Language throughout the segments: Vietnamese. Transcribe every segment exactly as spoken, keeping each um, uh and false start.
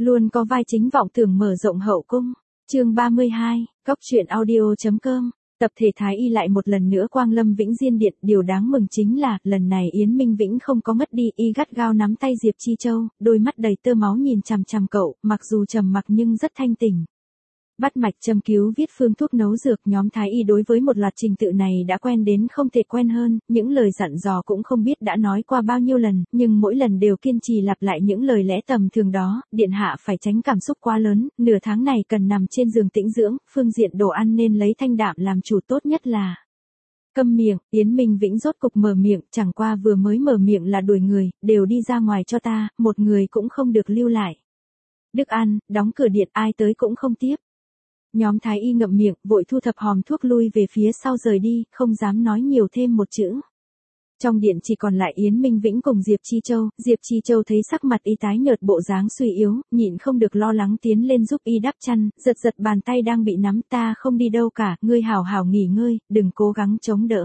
Luôn có vai chính vọng tưởng mở rộng hậu cung. Chương ba mươi hai, Cóc truyện audio.com. Tập thể Thái Y lại một lần nữa quang lâm Vĩnh Diên Điện, điều đáng mừng chính là, lần này Yến Minh Vĩnh không có mất đi, y gắt gao nắm tay Diệp Chi Châu, đôi mắt đầy tơ máu nhìn chằm chằm cậu, mặc dù trầm mặc nhưng rất thanh tỉnh. Bắt mạch châm cứu viết phương thuốc nấu dược, nhóm Thái Y đối với một loạt trình tự này đã quen đến không thể quen hơn, những lời dặn dò cũng không biết đã nói qua bao nhiêu lần, nhưng mỗi lần đều kiên trì lặp lại những lời lẽ tầm thường đó, điện hạ phải tránh cảm xúc quá lớn, nửa tháng này cần nằm trên giường tĩnh dưỡng, phương diện đồ ăn nên lấy thanh đạm làm chủ, tốt nhất là câm miệng. Yến Minh Vĩnh rốt cục mở miệng, chẳng qua vừa mới mở miệng là đuổi người, đều đi ra ngoài cho ta, một người cũng không được lưu lại. Đức An, đóng cửa điện, ai tới cũng không tiếp. Nhóm Thái Y ngậm miệng, vội thu thập hòm thuốc lui về phía sau rời đi, không dám nói nhiều thêm một chữ. Trong điện chỉ còn lại Yến Minh Vĩnh cùng Diệp Chi Châu, Diệp Chi Châu thấy sắc mặt y tái nhợt, bộ dáng suy yếu, nhịn không được lo lắng tiến lên giúp y đắp chăn, giật giật bàn tay đang bị nắm, ta không đi đâu cả, ngươi hảo hảo nghỉ ngơi, đừng cố gắng chống đỡ.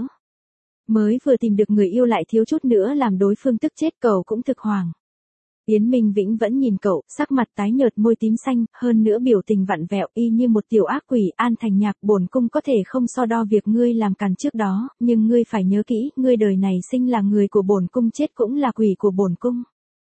Mới vừa tìm được người yêu lại thiếu chút nữa làm đối phương tức chết, cậu cũng thực hoàng. Yến Minh Vĩnh vẫn nhìn cậu, sắc mặt tái nhợt, môi tím xanh, hơn nữa biểu tình vặn vẹo y như một tiểu ác quỷ. An Thành Nhạc, bổn cung có thể không so đo việc ngươi làm càn trước đó, nhưng ngươi phải nhớ kỹ, ngươi đời này sinh là người của bổn cung, chết cũng là quỷ của bổn cung.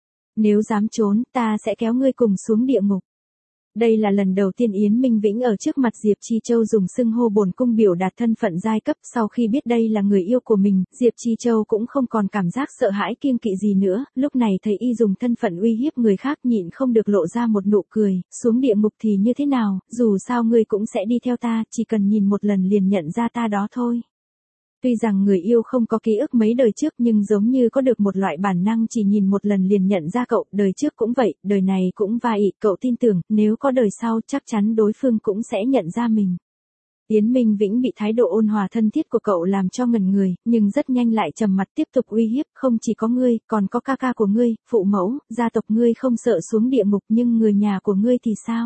Nếu dám trốn, ta sẽ kéo ngươi cùng xuống địa ngục. Đây là lần đầu tiên Yến Minh Vĩnh ở trước mặt Diệp Chi Châu dùng xưng hô bổn cung biểu đạt thân phận giai cấp, sau khi biết đây là người yêu của mình, Diệp Chi Châu cũng không còn cảm giác sợ hãi kiêng kỵ gì nữa, lúc này thấy y dùng thân phận uy hiếp người khác nhịn không được lộ ra một nụ cười, xuống địa ngục thì như thế nào, dù sao ngươi cũng sẽ đi theo ta, chỉ cần nhìn một lần liền nhận ra ta đó thôi. Tuy rằng người yêu không có ký ức mấy đời trước nhưng giống như có được một loại bản năng chỉ nhìn một lần liền nhận ra cậu, đời trước cũng vậy, đời này cũng vậy, cậu tin tưởng, nếu có đời sau chắc chắn đối phương cũng sẽ nhận ra mình. Yến Minh Vĩnh bị thái độ ôn hòa thân thiết của cậu làm cho ngẩn người, nhưng rất nhanh lại trầm mặt tiếp tục uy hiếp, không chỉ có ngươi, còn có ca ca của ngươi, phụ mẫu, gia tộc ngươi không sợ xuống địa ngục nhưng người nhà của ngươi thì sao?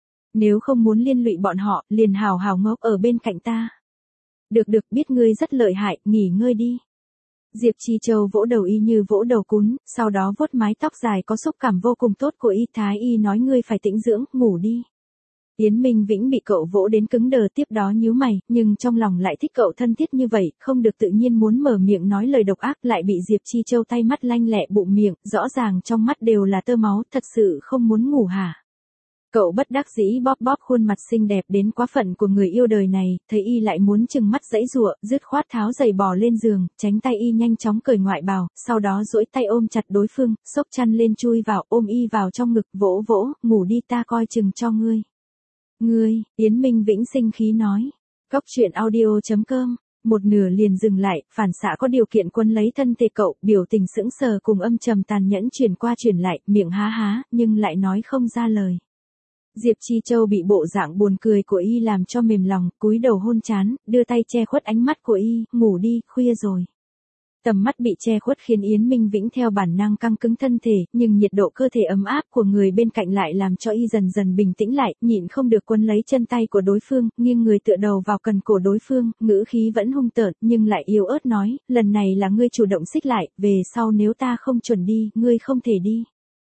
Nếu không muốn liên lụy bọn họ, liền hào hào ngốc ở bên cạnh ta. Được được, biết ngươi rất lợi hại, nghỉ ngơi đi. Diệp Chi Châu vỗ đầu y như vỗ đầu cún, sau đó vuốt mái tóc dài có xúc cảm vô cùng tốt của y. Thái y nói ngươi phải tĩnh dưỡng, ngủ đi. Yến Minh Vĩnh bị cậu vỗ đến cứng đờ, tiếp đó nhíu mày, nhưng trong lòng lại thích cậu thân thiết như vậy, không được tự nhiên muốn mở miệng nói lời độc ác, lại bị Diệp Chi Châu tay mắt lanh lẹ bụm miệng, rõ ràng trong mắt đều là tơ máu, thật sự không muốn ngủ hả? Cậu bất đắc dĩ bóp bóp khuôn mặt xinh đẹp đến quá phận của người yêu đời này, thấy y lại muốn chừng mắt giãy giụa, dứt khoát tháo giày bò lên giường, tránh tay y nhanh chóng cởi ngoại bào, sau đó duỗi tay ôm chặt đối phương, xốc chăn lên chui vào, ôm y vào trong ngực, vỗ vỗ, ngủ đi, ta coi chừng cho ngươi. Ngươi, Yến Minh Vĩnh sinh khí nói. Cóc truyện audio.com. Một nửa liền dừng lại, phản xạ có điều kiện quân lấy thân thể cậu, biểu tình sững sờ cùng âm trầm tàn nhẫn chuyển qua chuyển lại, miệng há há, nhưng lại nói không ra lời. Diệp Chi Châu bị bộ dạng buồn cười của y làm cho mềm lòng, cúi đầu hôn trán, đưa tay che khuất ánh mắt của y, ngủ đi, khuya rồi. Tầm mắt bị che khuất khiến Yến Minh Vĩnh theo bản năng căng cứng thân thể, nhưng nhiệt độ cơ thể ấm áp của người bên cạnh lại làm cho y dần dần bình tĩnh lại, nhịn không được quấn lấy chân tay của đối phương, nghiêng người tựa đầu vào cần cổ đối phương, ngữ khí vẫn hung tợn, nhưng lại yếu ớt nói, lần này là ngươi chủ động xích lại, về sau nếu ta không chuẩn đi, ngươi không thể đi.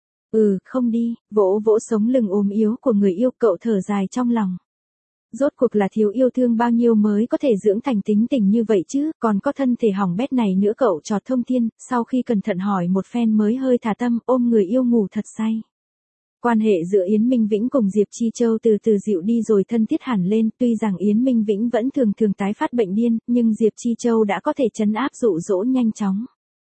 Ừ, không đi, vỗ vỗ sống lưng ốm yếu của người yêu, cậu thở dài trong lòng. Rốt cuộc là thiếu yêu thương bao nhiêu mới có thể dưỡng thành tính tình như vậy chứ, còn có thân thể hỏng bét này nữa, cậu trọt thông thiên, sau khi cẩn thận hỏi một phen mới hơi thả tâm, ôm người yêu ngủ thật say. Quan hệ giữa Yến Minh Vĩnh cùng Diệp Chi Châu từ từ dịu đi rồi thân thiết hẳn lên, tuy rằng Yến Minh Vĩnh vẫn thường thường tái phát bệnh điên, nhưng Diệp Chi Châu đã có thể trấn áp dụ dỗ nhanh chóng.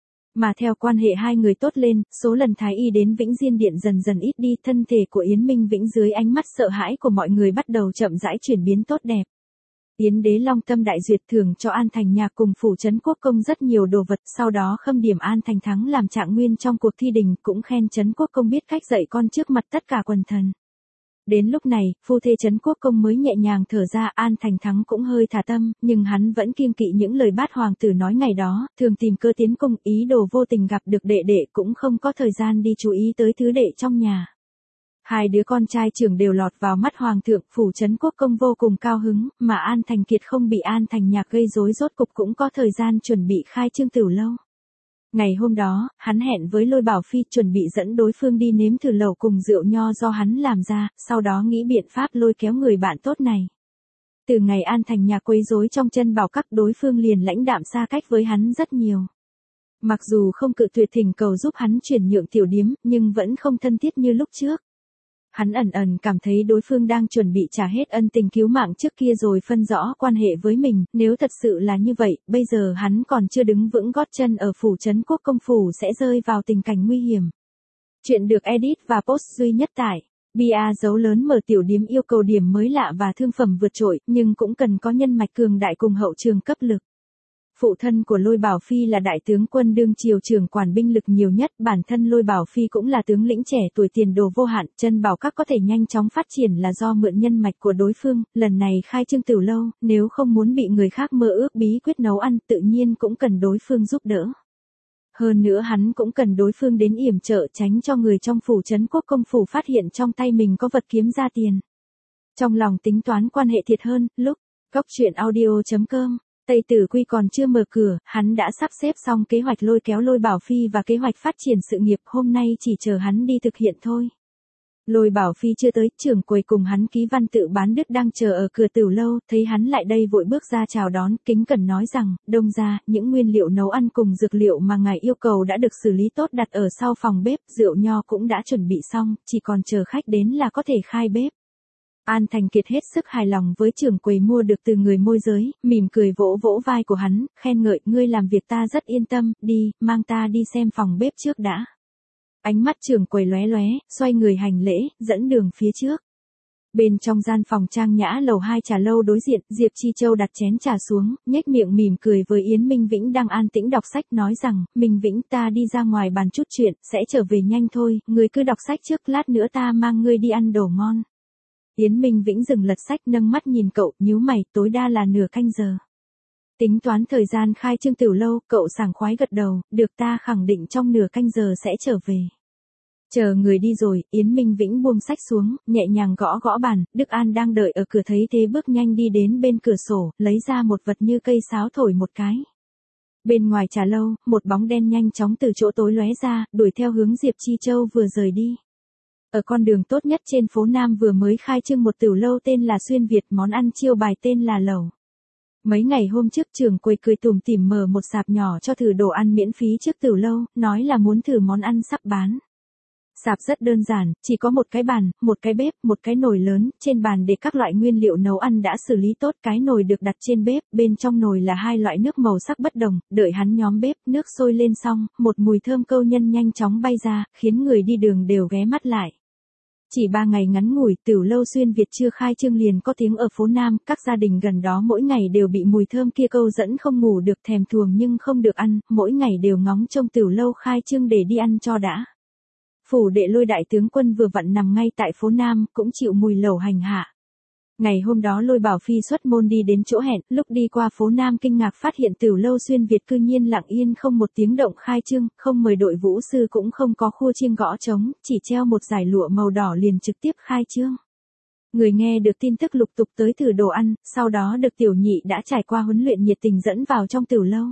Mà theo quan hệ hai người tốt lên, số lần Thái Y đến Vĩnh Diên Điện dần dần ít đi, thân thể của Yến Minh Vĩnh dưới ánh mắt sợ hãi của mọi người bắt đầu chậm rãi chuyển biến tốt đẹp. Yến Đế Long Tâm đại duyệt thưởng cho An Thành Nhạc cùng phủ trấn quốc công rất nhiều đồ vật, sau đó khâm điểm An Thành Thắng làm trạng nguyên trong cuộc thi đình, cũng khen trấn quốc công biết cách dạy con trước mặt tất cả quần thần. Đến lúc này, phu thê trấn quốc công mới nhẹ nhàng thở ra, An Thành Thắng cũng hơi thả tâm, nhưng hắn vẫn kiêng kỵ những lời bát hoàng tử nói ngày đó, thường tìm cơ tiến cung, ý đồ vô tình gặp được đệ đệ, cũng không có thời gian đi chú ý tới thứ đệ trong nhà. Hai đứa con trai trưởng đều lọt vào mắt hoàng thượng, phủ trấn quốc công vô cùng cao hứng, mà An Thành Kiệt không bị An Thành Nhạc gây rối rốt cục cũng có thời gian chuẩn bị khai trương tửu lâu. Ngày hôm đó, hắn hẹn với Lôi Bảo Phi chuẩn bị dẫn đối phương đi nếm thử lẩu cùng rượu nho do hắn làm ra, sau đó nghĩ biện pháp lôi kéo người bạn tốt này. Từ ngày An Thành nhà quấy rối trong chân bảo các, đối phương liền lãnh đạm xa cách với hắn rất nhiều. Mặc dù không cự tuyệt thỉnh cầu giúp hắn chuyển nhượng tiểu điếm, nhưng vẫn không thân thiết như lúc trước. Hắn ẩn ẩn cảm thấy đối phương đang chuẩn bị trả hết ân tình cứu mạng trước kia rồi phân rõ quan hệ với mình, nếu thật sự là như vậy, bây giờ hắn còn chưa đứng vững gót chân ở phủ trấn quốc công phủ sẽ rơi vào tình cảnh nguy hiểm. Chuyện được edit và post duy nhất tại bia dấu lớn mở tiểu điếm yêu cầu điểm mới lạ và thương phẩm vượt trội, nhưng cũng cần có nhân mạch cường đại cùng hậu trường cấp lực. Phụ thân của Lôi Bảo Phi là đại tướng quân đương triều trưởng quản binh lực nhiều nhất, bản thân Lôi Bảo Phi cũng là tướng lĩnh trẻ tuổi tiền đồ vô hạn, chân bảo các có thể nhanh chóng phát triển là do mượn nhân mạch của đối phương, lần này khai trương tiểu lâu, nếu không muốn bị người khác mơ ước bí quyết nấu ăn, tự nhiên cũng cần đối phương giúp đỡ. Hơn nữa hắn cũng cần đối phương đến yểm trợ tránh cho người trong phủ trấn quốc công phủ phát hiện trong tay mình có vật kiếm ra tiền. Trong lòng tính toán quan hệ thiệt hơn, lúc góc chuyện audio chấm com Tây Tử Quy còn chưa mở cửa, hắn đã sắp xếp xong kế hoạch lôi kéo Lôi Bảo Phi và kế hoạch phát triển sự nghiệp, hôm nay chỉ chờ hắn đi thực hiện thôi. Lôi Bảo Phi chưa tới, trưởng quầy cùng hắn ký văn tự bán đứt đang chờ ở cửa tiểu lâu, thấy hắn lại đây vội bước ra chào đón, kính cẩn nói rằng, đông gia, những nguyên liệu nấu ăn cùng dược liệu mà ngài yêu cầu đã được xử lý tốt đặt ở sau phòng bếp, rượu nho cũng đã chuẩn bị xong, chỉ còn chờ khách đến là có thể khai bếp. An Thành Kiệt hết sức hài lòng với trưởng quầy mua được từ người môi giới, mỉm cười vỗ vỗ vai của hắn, khen ngợi, ngươi làm việc ta rất yên tâm, đi, mang ta đi xem phòng bếp trước đã. Ánh mắt trưởng quầy lóe lóe, xoay người hành lễ, dẫn đường phía trước. Bên trong gian phòng trang nhã lầu hai trà lâu đối diện, Diệp Chi Châu đặt chén trà xuống, nhếch miệng mỉm cười với Yến Minh Vĩnh đang an tĩnh đọc sách, nói rằng, Minh Vĩnh, ta đi ra ngoài bàn chút chuyện, sẽ trở về nhanh thôi, ngươi cứ đọc sách trước, lát nữa ta mang ngươi đi ăn đồ ngon. Yến Minh Vĩnh dừng lật sách, nâng mắt nhìn cậu, nhíu mày, tối đa là nửa canh giờ. Tính toán thời gian khai trương tiểu lâu, cậu sảng khoái gật đầu, được, ta khẳng định trong nửa canh giờ sẽ trở về. Chờ người đi rồi, Yến Minh Vĩnh buông sách xuống, nhẹ nhàng gõ gõ bàn, Đức An đang đợi ở cửa thấy thế bước nhanh đi đến bên cửa sổ, lấy ra một vật như cây sáo thổi một cái. Bên ngoài trà lâu, một bóng đen nhanh chóng từ chỗ tối lóe ra, đuổi theo hướng Diệp Chi Châu vừa rời đi. Ở con đường tốt nhất trên phố Nam vừa mới khai trương một tiểu lâu tên là Xuyên Việt, món ăn chiêu bài tên là lẩu. Mấy ngày hôm trước trưởng quầy cười tủm tỉm mở một sạp nhỏ cho thử đồ ăn miễn phí trước tiểu lâu, nói là muốn thử món ăn sắp bán. Sạp rất đơn giản, chỉ có một cái bàn, một cái bếp, một cái nồi lớn, trên bàn để các loại nguyên liệu nấu ăn đã xử lý tốt, cái nồi được đặt trên bếp, bên trong nồi là hai loại nước màu sắc bất đồng, đợi hắn nhóm bếp, nước sôi lên xong, một mùi thơm câu nhân nhanh chóng bay ra, khiến người đi đường đều ghé mắt lại. Chỉ ba ngày ngắn ngủi, tiểu lâu Xuyên Việt chưa khai trương liền có tiếng ở phố Nam, các gia đình gần đó mỗi ngày đều bị mùi thơm kia câu dẫn không ngủ được, thèm thuồng nhưng không được ăn, mỗi ngày đều ngóng trông tiểu lâu khai trương để đi ăn cho đã. Phủ đệ Lôi đại tướng quân vừa vặn nằm ngay tại phố Nam, cũng chịu mùi lẩu hành hạ. Ngày hôm đó Lôi Bảo Phi xuất môn đi đến chỗ hẹn, lúc đi qua phố Nam kinh ngạc phát hiện tiểu lâu Xuyên Việt cư nhiên lặng yên không một tiếng động khai trương, không mời đội vũ sư cũng không có khua chiêng gõ trống, chỉ treo một dải lụa màu đỏ liền trực tiếp khai trương. Người nghe được tin tức lục tục tới thử đồ ăn, sau đó được tiểu nhị đã trải qua huấn luyện nhiệt tình dẫn vào trong tiểu lâu.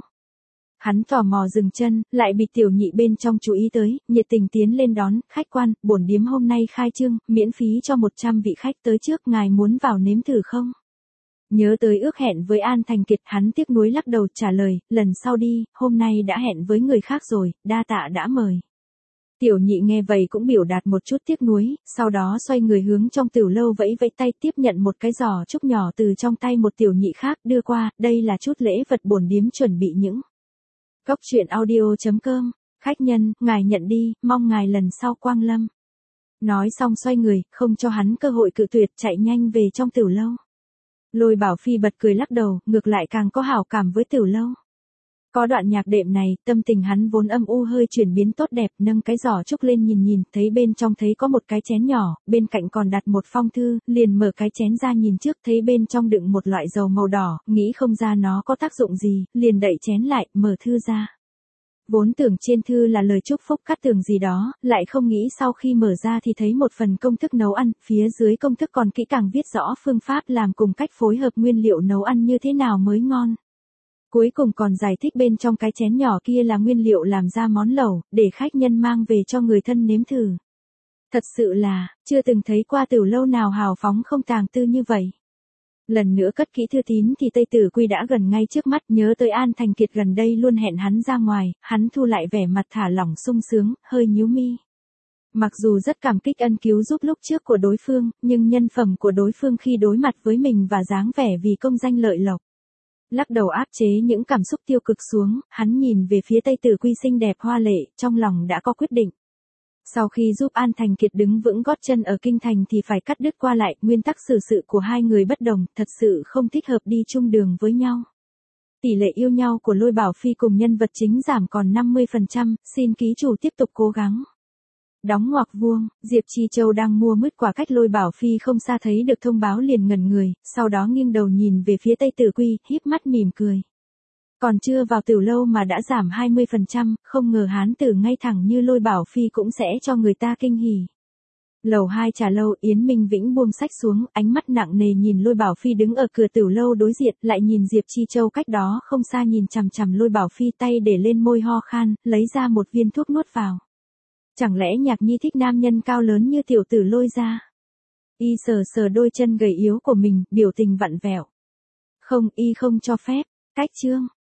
Hắn tò mò dừng chân, lại bị tiểu nhị bên trong chú ý tới, nhiệt tình tiến lên đón, khách quan, bổn điếm hôm nay khai trương, miễn phí cho một trăm vị khách tới trước, ngài muốn vào nếm thử không? Nhớ tới ước hẹn với An Thành Kiệt, hắn tiếc nuối lắc đầu trả lời, lần sau đi, hôm nay đã hẹn với người khác rồi, đa tạ đã mời. Tiểu nhị nghe vậy cũng biểu đạt một chút tiếc nuối, sau đó xoay người hướng trong tiểu lâu vẫy vẫy tay tiếp nhận một cái giỏ trúc nhỏ từ trong tay một tiểu nhị khác đưa qua, đây là chút lễ vật bổn điếm chuẩn bị những. Góc chuyện audio chấm com, khách nhân, ngài nhận đi, mong ngài lần sau quang lâm. Nói xong xoay người, không cho hắn cơ hội cự tuyệt, chạy nhanh về trong tiểu lâu. Lôi Bảo Phi bật cười lắc đầu, ngược lại càng có hảo cảm với tiểu lâu. Có đoạn nhạc đệm này, tâm tình hắn vốn âm u hơi chuyển biến tốt đẹp, nâng cái giỏ trúc lên nhìn nhìn, thấy bên trong thấy có một cái chén nhỏ, bên cạnh còn đặt một phong thư, liền mở cái chén ra nhìn trước, thấy bên trong đựng một loại dầu màu đỏ, nghĩ không ra nó có tác dụng gì, liền đậy chén lại, mở thư ra. Vốn tưởng trên thư là lời chúc phúc cát tường gì đó, lại không nghĩ sau khi mở ra thì thấy một phần công thức nấu ăn, phía dưới công thức còn kỹ càng viết rõ phương pháp làm cùng cách phối hợp nguyên liệu nấu ăn như thế nào mới ngon. Cuối cùng còn giải thích bên trong cái chén nhỏ kia là nguyên liệu làm ra món lẩu, để khách nhân mang về cho người thân nếm thử. Thật sự là, chưa từng thấy qua tiểu lâu nào hào phóng không tàng tư như vậy. Lần nữa cất kỹ thư tín thì Tây Tử Quy đã gần ngay trước mắt, nhớ tới An Thành Kiệt gần đây luôn hẹn hắn ra ngoài, hắn thu lại vẻ mặt thả lỏng sung sướng, hơi nhíu mi. Mặc dù rất cảm kích ân cứu giúp lúc trước của đối phương, nhưng nhân phẩm của đối phương khi đối mặt với mình và dáng vẻ vì công danh lợi lộc. Lắc đầu áp chế những cảm xúc tiêu cực xuống, hắn nhìn về phía Tây Tử Quy xinh đẹp hoa lệ, trong lòng đã có quyết định. Sau khi giúp An Thành Kiệt đứng vững gót chân ở kinh thành thì phải cắt đứt qua lại, nguyên tắc xử sự của hai người bất đồng, thật sự không thích hợp đi chung đường với nhau. Tỷ lệ yêu nhau của Lôi Bảo Phi cùng nhân vật chính giảm còn năm mươi phần trăm, xin ký chủ tiếp tục cố gắng. Đóng ngoặc vuông, Diệp Chi Châu đang mua mứt quả cách Lôi Bảo Phi không xa thấy được thông báo liền ngẩn người, sau đó nghiêng đầu nhìn về phía Tây Tử Quy, híp mắt mỉm cười. Còn chưa vào tiểu lâu mà đã giảm hai mươi phần trăm, không ngờ hán tử ngay thẳng như Lôi Bảo Phi cũng sẽ cho người ta kinh hỉ. Lầu hai trà lâu, Yến Minh Vĩnh buông sách xuống, ánh mắt nặng nề nhìn Lôi Bảo Phi đứng ở cửa tiểu lâu đối diện, lại nhìn Diệp Chi Châu cách đó không xa nhìn chằm chằm Lôi Bảo Phi, tay để lên môi ho khan, lấy ra một viên thuốc nuốt vào. Chẳng lẽ Nhạc Nhi thích nam nhân cao lớn như tiểu tử Lôi gia? Y sờ sờ đôi chân gầy yếu của mình, biểu tình vặn vẹo. Không, y không cho phép. Cách chương